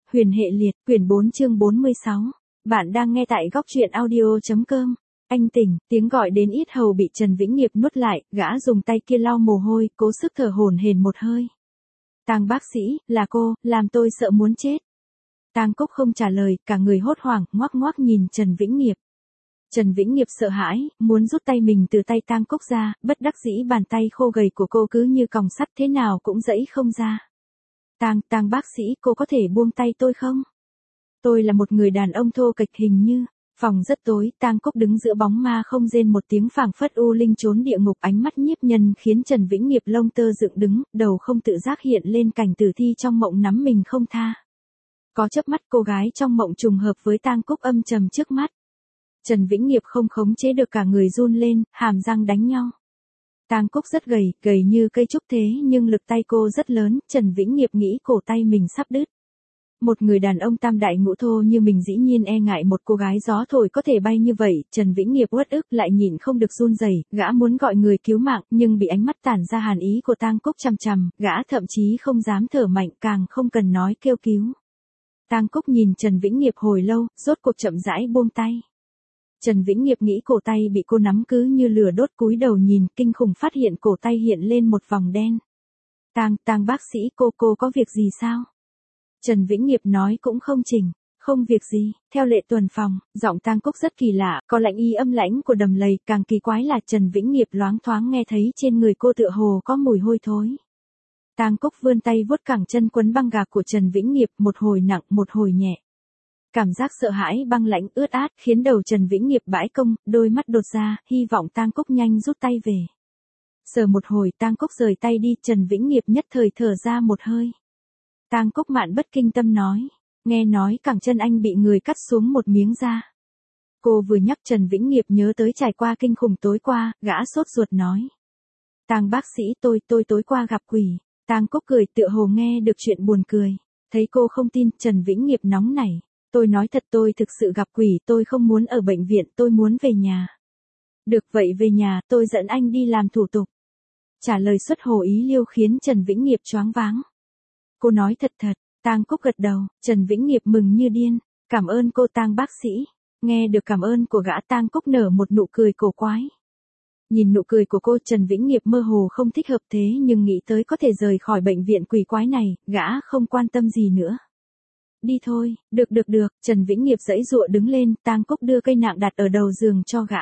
Huyền hệ liệt, quyển 4 chương 46. Bạn đang nghe tại góc truyện audio.com. Anh tỉnh, tiếng gọi đến yết hầu bị Trần Vĩnh Nghiệp nuốt lại, gã dùng tay kia lau mồ hôi, cố sức thở hổn hển một hơi. Tang bác sĩ, là cô, làm tôi sợ muốn chết. Tang Cúc không trả lời, cả người hốt hoảng, ngoác ngoác nhìn Trần Vĩnh Nghiệp. Trần Vĩnh Nghiệp sợ hãi, muốn rút tay mình từ tay Tang Cúc ra, bất đắc dĩ bàn tay khô gầy của cô cứ như còng sắt thế nào cũng giãy không ra. Tang bác sĩ, cô có thể buông tay tôi không? Tôi là một người đàn ông thô kệch hình như. Phòng rất tối, Tang Cúc đứng giữa bóng ma không rên một tiếng, phảng phất u linh trốn địa ngục, ánh mắt nhiếp nhân khiến Trần Vĩnh Nghiệp lông tơ dựng đứng, đầu không tự giác hiện lên cảnh tử thi trong mộng nắm mình không tha. Có chớp mắt cô gái trong mộng trùng hợp với Tang Cúc âm trầm trước mắt. Trần Vĩnh Nghiệp không khống chế được, cả người run lên, hàm răng đánh nhau. Tang Cúc rất gầy như cây trúc thế nhưng lực tay cô rất lớn, Trần Vĩnh Nghiệp nghĩ cổ tay mình sắp đứt. Một người đàn ông tam đại ngũ thô như mình dĩ nhiên e ngại một cô gái gió thổi có thể bay như vậy, Trần Vĩnh Nghiệp uất ức lại nhịn không được run rẩy, gã muốn gọi người cứu mạng nhưng bị ánh mắt tản ra hàn ý của Tang Cúc chằm chằm, gã thậm chí không dám thở mạnh, càng không cần nói kêu cứu. Tang Cúc nhìn Trần Vĩnh Nghiệp hồi lâu, rốt cuộc chậm rãi buông tay. Trần Vĩnh Nghiệp nghĩ cổ tay bị cô nắm cứ như lửa đốt, cúi đầu nhìn, kinh khủng phát hiện cổ tay hiện lên một vòng đen. Tang bác sĩ, cô có việc gì sao? Trần Vĩnh Nghiệp nói cũng không chỉnh, không việc gì, theo lệ tuần phòng, giọng Tang Cúc rất kỳ lạ, có lạnh y âm lãnh của đầm lầy, càng kỳ quái là Trần Vĩnh Nghiệp loáng thoáng nghe thấy trên người cô tựa hồ có mùi hôi thối. Tang Cúc vươn tay vuốt cẳng chân quấn băng gạc của Trần Vĩnh Nghiệp, một hồi nặng, một hồi nhẹ. Cảm giác sợ hãi băng lãnh ướt át khiến đầu Trần Vĩnh Nghiệp bãi công, đôi mắt đột ra, hy vọng Tang Cúc nhanh rút tay về. Sờ một hồi Tang Cúc rời tay đi, Trần Vĩnh Nghiệp nhất thời thở ra một hơi. Tang Cúc mạn bất kinh tâm nói, nghe nói cẳng chân anh bị người cắt xuống một miếng da. Cô vừa nhắc Trần Vĩnh Nghiệp nhớ tới trải qua kinh khủng tối qua, gã sốt ruột nói. Tang bác sĩ, tôi tối qua gặp quỷ. Tang Cúc cười tựa hồ nghe được chuyện buồn cười. Thấy cô không tin, Trần Vĩnh Nghiệp nóng nảy. Tôi nói thật, tôi thực sự gặp quỷ, tôi không muốn ở bệnh viện, tôi muốn về nhà. Được vậy về nhà, tôi dẫn anh đi làm thủ tục. Trả lời xuất hồ ý liêu khiến Trần Vĩnh Nghiệp choáng váng. Cô nói thật. Tang Cúc gật đầu, Trần Vĩnh Nghiệp mừng như điên. Cảm ơn cô Tang bác sĩ. Nghe được cảm ơn của gã, Tang Cúc nở một nụ cười cổ quái. Nhìn nụ cười của cô, Trần Vĩnh Nghiệp mơ hồ không thích hợp, thế nhưng nghĩ tới có thể rời khỏi bệnh viện quỷ quái này, gã không quan tâm gì nữa. Đi thôi, được, Trần Vĩnh Nghiệp giãy giụa đứng lên, Tang Cúc đưa cây nạng đặt ở đầu giường cho gã.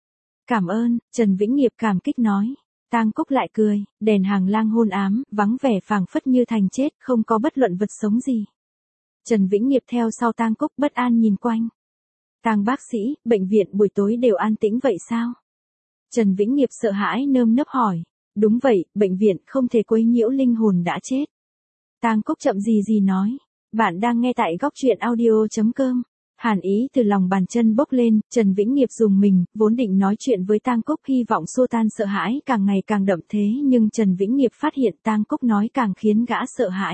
Cảm ơn, Trần Vĩnh Nghiệp cảm kích nói. Tang Cúc lại cười, đèn hàng lang hôn ám, vắng vẻ phảng phất như thành chết, không có bất luận vật sống gì. Trần Vĩnh Nghiệp theo sau Tang Cúc bất an nhìn quanh. Tang bác sĩ, bệnh viện buổi tối đều an tĩnh vậy sao? Trần Vĩnh Nghiệp sợ hãi nơm nớp hỏi. Đúng vậy, bệnh viện không thể quấy nhiễu linh hồn đã chết. Tang Cúc chậm gì nói. Bạn đang nghe tại góc truyện audio.com. Hàn ý từ lòng bàn chân bốc lên, Trần Vĩnh Nghiệp dùng mình, vốn định nói chuyện với Tang Cúc hy vọng xua tan sợ hãi càng ngày càng đậm, thế nhưng Trần Vĩnh Nghiệp phát hiện Tang Cúc nói càng khiến gã sợ hãi.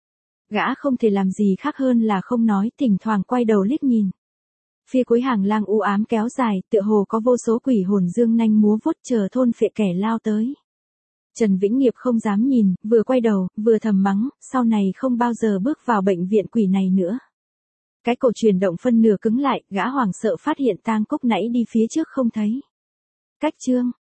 Gã không thể làm gì khác hơn là không nói, thỉnh thoảng quay đầu liếc nhìn. Phía cuối hàng lang u ám kéo dài, tựa hồ có vô số quỷ hồn dương nanh múa vuốt chờ thôn phệ kẻ lao tới. Trần Vĩnh Nghiệp không dám nhìn, vừa quay đầu, vừa thầm mắng, sau này không bao giờ bước vào bệnh viện quỷ này nữa. Cái cổ chuyển động phân nửa cứng lại, gã hoảng sợ phát hiện Tang Cúc nãy đi phía trước không thấy. Cách chương